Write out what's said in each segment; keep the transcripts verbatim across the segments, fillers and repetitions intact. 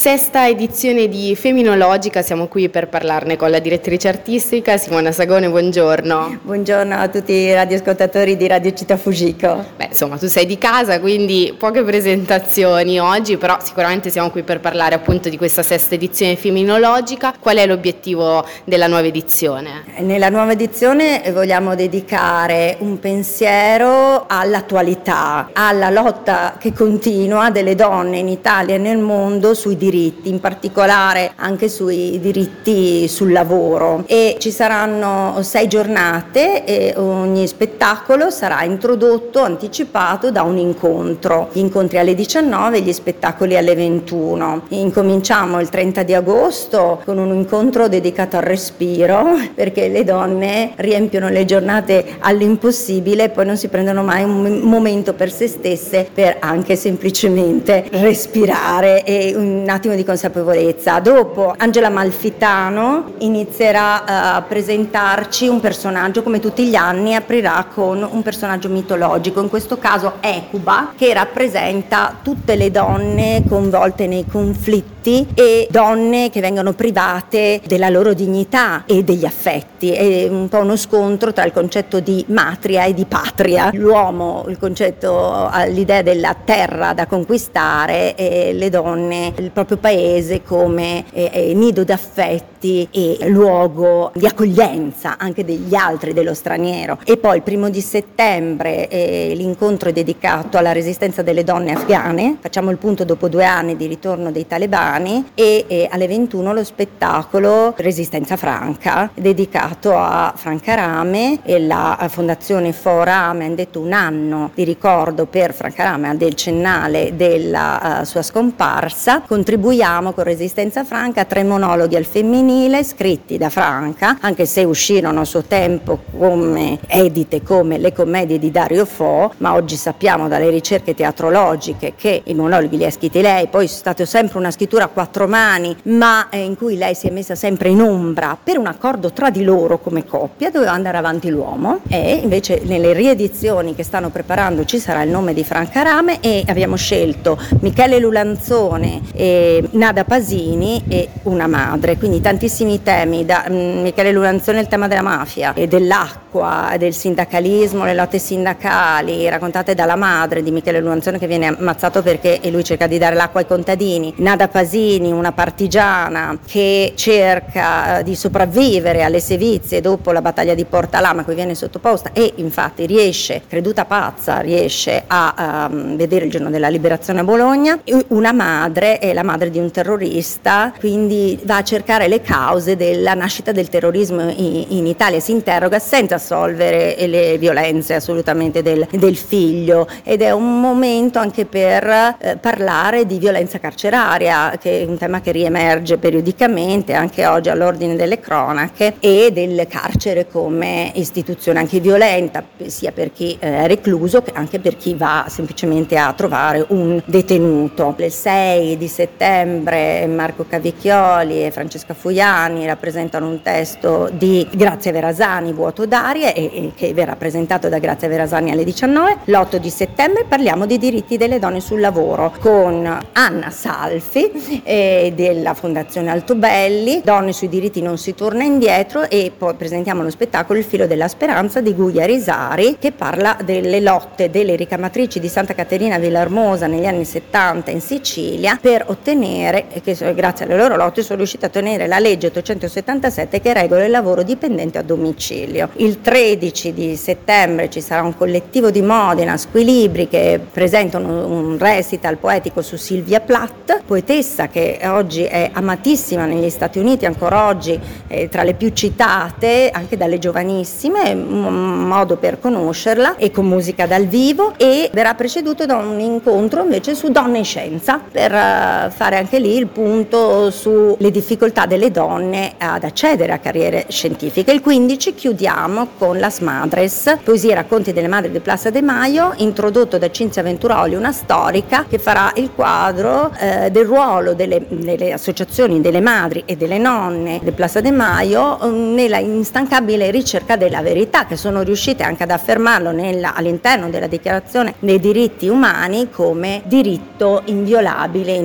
Sesta edizione di Feminologica, siamo qui per parlarne con la direttrice artistica Simona Sagone, buongiorno. Buongiorno a tutti i radioascoltatori di Radio Città Fujiko. Beh, insomma, tu sei di casa, quindi poche presentazioni oggi, però sicuramente siamo qui per parlare appunto di questa sesta edizione Feminologica. Qual è l'obiettivo della nuova edizione? Nella nuova edizione vogliamo dedicare un pensiero all'attualità, alla lotta che continua delle donne in Italia e nel mondo sui diritti, in particolare anche sui diritti sul lavoro, e ci saranno sei giornate e ogni spettacolo sarà introdotto, anticipato da un incontro, gli incontri alle diciannove, gli spettacoli alle ventuno. Incominciamo il trenta di agosto con un incontro dedicato al respiro, perché le donne riempiono le giornate all'impossibile e poi non si prendono mai un momento per se stesse per anche semplicemente respirare e un attimo di consapevolezza. Dopo Angela Malfitano inizierà a presentarci un personaggio, come tutti gli anni aprirà con un personaggio mitologico, in questo caso Ecuba, che rappresenta tutte le donne coinvolte nei conflitti e donne che vengono private della loro dignità e degli affetti. È un po' uno scontro tra il concetto di matria e di patria. L'uomo, il concetto, l'idea della terra da conquistare, e le donne, il proprio paese come eh, eh, nido d'affetti e luogo di accoglienza anche degli altri, dello straniero. E poi il primo di settembre eh, l'incontro è dedicato alla resistenza delle donne afghane, facciamo il punto dopo due anni di ritorno dei talebani, e, e alle ventuno lo spettacolo Resistenza Franca, dedicato a Franca Rame, e la Fondazione Fo Rame ha detto un anno di ricordo per Franca Rame, del decennale della uh, sua scomparsa. Contribuiamo con Resistenza Franca a tre monologhi al femminile scritti da Franca, anche se uscirono a suo tempo come edite come le commedie di Dario Fo, ma oggi sappiamo dalle ricerche teatrologiche che i monologhi li ha scritti lei. Poi è stata sempre una scrittura a quattro mani, ma eh, in cui lei si è messa sempre in ombra per un accordo tra di loro come coppia, doveva andare avanti l'uomo, e invece nelle riedizioni che stanno preparando ci sarà il nome di Franca Rame, e abbiamo scelto Michele Lulanzone e Nada Pasini e una madre, quindi tantissimi temi, da um, Michele Lulanzone il tema della mafia e dell'acqua, del sindacalismo, le lotte sindacali raccontate dalla madre di Michele Lulanzone che viene ammazzato perché e lui cerca di dare l'acqua ai contadini. Nada Pasini, una partigiana che cerca uh, di sopravvivere alle sevizie dopo la battaglia di Porta Lama, cui viene sottoposta e infatti riesce, creduta pazza, riesce a um, vedere il giorno della liberazione a Bologna. Una madre è la madre di un terrorista, quindi va a cercare le cause della nascita del terrorismo in, in Italia, si interroga senza assolvere le violenze assolutamente del, del figlio, ed è un momento anche per eh, parlare di violenza carceraria, che è un tema che riemerge periodicamente anche oggi all'ordine delle cronache, e del carcere come istituzione anche violenta, sia per chi è recluso che anche per chi va semplicemente a trovare un detenuto. Il sei di settembre Marco Cavicchioli e Francesca Fuiani rappresentano un testo di Grazia Verasani, Vuoto d'aria, e, e che verrà presentato da Grazia Verasani alle diciannove. L'otto di settembre parliamo dei diritti delle donne sul lavoro con Anna Salfi eh, della Fondazione Altobelli, Donne sui diritti non si torna indietro, e poi presentiamo lo spettacolo Il filo della speranza di Guia Risari, che parla delle lotte delle ricamatrici di Santa Caterina Villarmosa negli anni settanta in Sicilia per ottenere, e che grazie alle loro lotte sono riuscite a ottenere la legge ottocentosettantasette che regola il lavoro dipendente a domicilio. Il tredici di settembre ci sarà un collettivo di Modena, Squilibri, che presentano un recital poetico su Sylvia Plath, poetessa che oggi è amatissima negli Stati Uniti, ancora oggi è tra le più citate anche dalle giovanissime, un modo per conoscerla, e con musica dal vivo, e verrà preceduto da un incontro invece su donne e scienza, per uh, fare anche lì il punto sulle difficoltà delle donne ad accedere a carriere scientifiche. Il quindici chiudiamo con Las Madres, poesie e racconti delle madri di Plaza de Mayo, introdotto da Cinzia Venturoli, una storica che farà il quadro eh, del ruolo delle, delle associazioni delle madri e delle nonne di Plaza de Mayo eh, nella instancabile ricerca della verità, che sono riuscite anche ad affermarlo nella, all'interno della Dichiarazione dei diritti umani come diritto inviolabile, inalienabile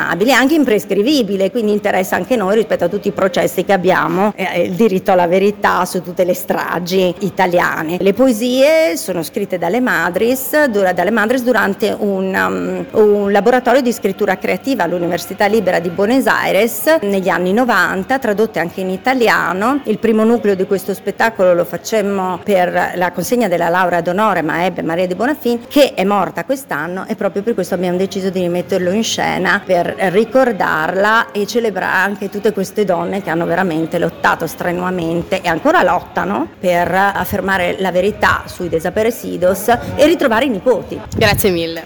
inimmaginabile, anche imprescrivibile, quindi interessa anche noi rispetto a tutti i processi che abbiamo, eh, il diritto alla verità su tutte le stragi italiane. Le poesie sono scritte dalle Madris, dura, dalle Madris durante un, um, un laboratorio di scrittura creativa all'Università Libera di Buenos Aires negli anni novanta, tradotte anche in italiano. Il primo nucleo di questo spettacolo lo facemmo per la consegna della laurea d'onore Maebbe Maria di Bonafin, che è morta quest'anno, e proprio per questo abbiamo deciso di rimetterlo in scena per ricordarla e celebrare anche tutte queste donne che hanno veramente lottato strenuamente e ancora lottano per affermare la verità sui desaparecidos e ritrovare i nipoti. Grazie mille.